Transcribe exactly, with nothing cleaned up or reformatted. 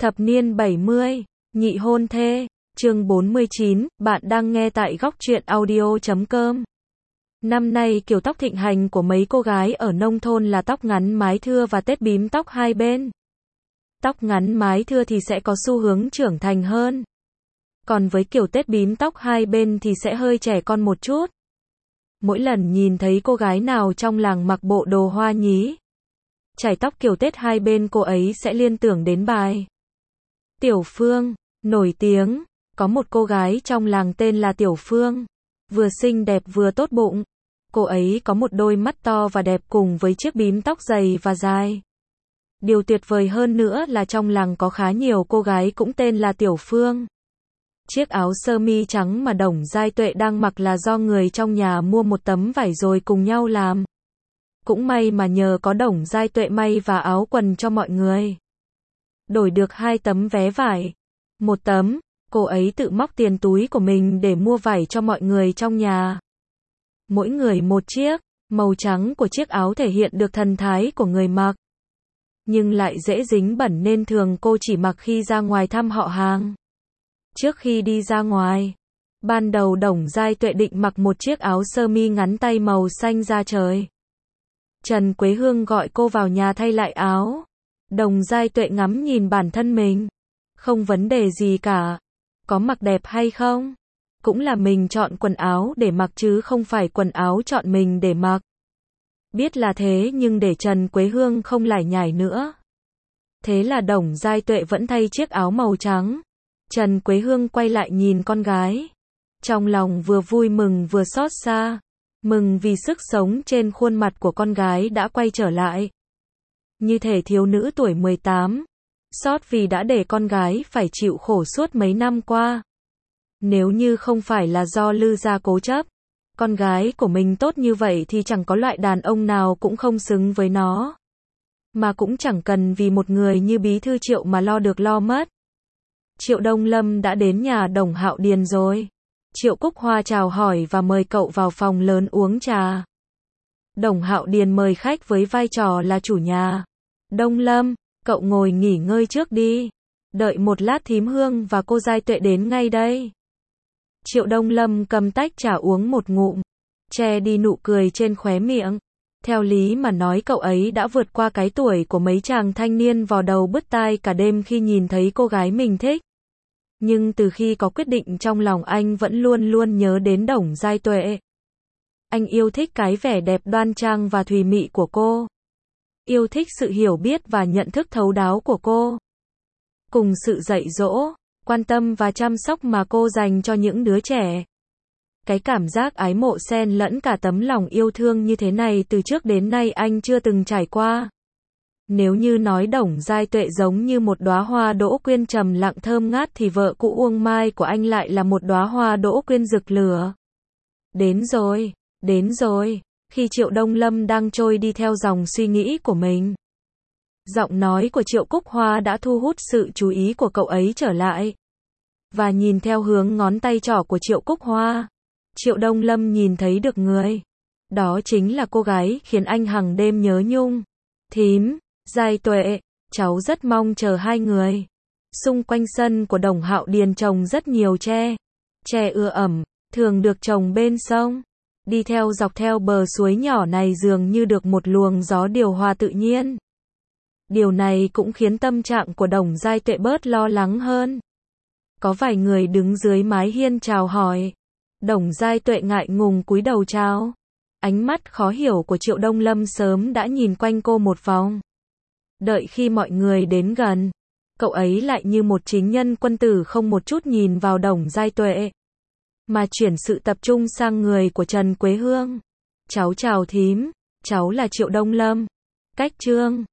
Thập niên bảy mươi, nhị hôn thê, chương bốn mươi chín, bạn đang nghe tại góc truyện audio chấm com. Năm nay kiểu tóc thịnh hành của mấy cô gái ở nông thôn là tóc ngắn mái thưa và tết bím tóc hai bên. Tóc ngắn mái thưa thì sẽ có xu hướng trưởng thành hơn. Còn với kiểu tết bím tóc hai bên thì sẽ hơi trẻ con một chút. Mỗi lần nhìn thấy cô gái nào trong làng mặc bộ đồ hoa nhí, chải tóc kiểu tết hai bên, cô ấy sẽ liên tưởng đến bài Tiểu Phương, nổi tiếng. Có một cô gái trong làng tên là Tiểu Phương, vừa xinh đẹp vừa tốt bụng. Cô ấy có một đôi mắt to và đẹp cùng với chiếc bím tóc dày và dài. Điều tuyệt vời hơn nữa là trong làng có khá nhiều cô gái cũng tên là Tiểu Phương. Chiếc áo sơ mi trắng mà Đồng Giai Tuệ đang mặc là do người trong nhà mua một tấm vải rồi cùng nhau làm. Cũng may mà nhờ có Đồng Giai Tuệ may và áo quần cho mọi người. Đổi được hai tấm vé vải. Một tấm, cô ấy tự móc tiền túi của mình để mua vải cho mọi người trong nhà. Mỗi người một chiếc, màu trắng của chiếc áo thể hiện được thần thái của người mặc. Nhưng lại dễ dính bẩn nên thường cô chỉ mặc khi ra ngoài thăm họ hàng. Trước khi đi ra ngoài, ban đầu Đồng Giai Tuệ định mặc một chiếc áo sơ mi ngắn tay màu xanh da trời. Trần Quế Hương gọi cô vào nhà thay lại áo. Đồng Giai Tuệ ngắm nhìn bản thân mình. Không vấn đề gì cả. Có mặc đẹp hay không? Cũng là mình chọn quần áo để mặc chứ không phải quần áo chọn mình để mặc. Biết là thế nhưng để Trần Quế Hương không lải nhải nữa. Thế là Đồng Giai Tuệ vẫn thay chiếc áo màu trắng. Trần Quế Hương quay lại nhìn con gái. Trong lòng vừa vui mừng vừa xót xa. Mừng vì sức sống trên khuôn mặt của con gái đã quay trở lại. Như thể thiếu nữ tuổi mười tám. Xót vì đã để con gái phải chịu khổ suốt mấy năm qua. Nếu như không phải là do Lư gia cố chấp, con gái của mình tốt như vậy thì chẳng có loại đàn ông nào cũng không xứng với nó. Mà cũng chẳng cần vì một người như bí thư Triệu mà lo được lo mất. Triệu Đông Lâm đã đến nhà Đồng Hạo Điền rồi. Triệu Cúc Hoa chào hỏi và mời cậu vào phòng lớn uống trà. Đồng Hạo Điền mời khách với vai trò là chủ nhà. Đông Lâm, cậu ngồi nghỉ ngơi trước đi. Đợi một lát thím Hương và cô Giai Tuệ đến ngay đây. Triệu Đông Lâm cầm tách trà uống một ngụm, che đi nụ cười trên khóe miệng. Theo lý mà nói cậu ấy đã vượt qua cái tuổi của mấy chàng thanh niên vò đầu bứt tai cả đêm khi nhìn thấy cô gái mình thích. Nhưng từ khi có quyết định trong lòng anh vẫn luôn luôn nhớ đến Đồng Giai Tuệ. Anh yêu thích cái vẻ đẹp đoan trang và thùy mị của cô. Yêu thích sự hiểu biết và nhận thức thấu đáo của cô. Cùng sự dạy dỗ, quan tâm và chăm sóc mà cô dành cho những đứa trẻ. Cái cảm giác ái mộ xen lẫn cả tấm lòng yêu thương như thế này từ trước đến nay anh chưa từng trải qua. Nếu như nói Đồng Giai Tuệ giống như một đóa hoa đỗ quyên trầm lặng thơm ngát thì vợ cũ Uông Mai của anh lại là một đóa hoa đỗ quyên rực lửa. Đến rồi, đến rồi. Khi Triệu Đông Lâm đang trôi đi theo dòng suy nghĩ của mình, giọng nói của Triệu Cúc Hoa đã thu hút sự chú ý của cậu ấy trở lại. Và nhìn theo hướng ngón tay trỏ của Triệu Cúc Hoa, Triệu Đông Lâm nhìn thấy được người. Đó chính là cô gái khiến anh hằng đêm nhớ nhung. Thím, Giai Tuệ, cháu rất mong chờ hai người. Xung quanh sân của Đồng Hạo Điền trồng rất nhiều tre. Tre ưa ẩm, thường được trồng bên sông. Đi theo dọc theo bờ suối nhỏ này dường như được một luồng gió điều hòa tự nhiên. Điều này cũng khiến tâm trạng của Đồng Giai Tuệ bớt lo lắng hơn. Có vài người đứng dưới mái hiên chào hỏi. Đồng Giai Tuệ ngại ngùng cúi đầu chào. Ánh mắt khó hiểu của Triệu Đông Lâm sớm đã nhìn quanh cô một vòng. Đợi khi mọi người đến gần, cậu ấy lại như một chính nhân quân tử không một chút nhìn vào Đồng Giai Tuệ, mà chuyển sự tập trung sang người của Trần Quế Hương. Cháu chào thím, cháu là Triệu Đông Lâm. Cách Trương,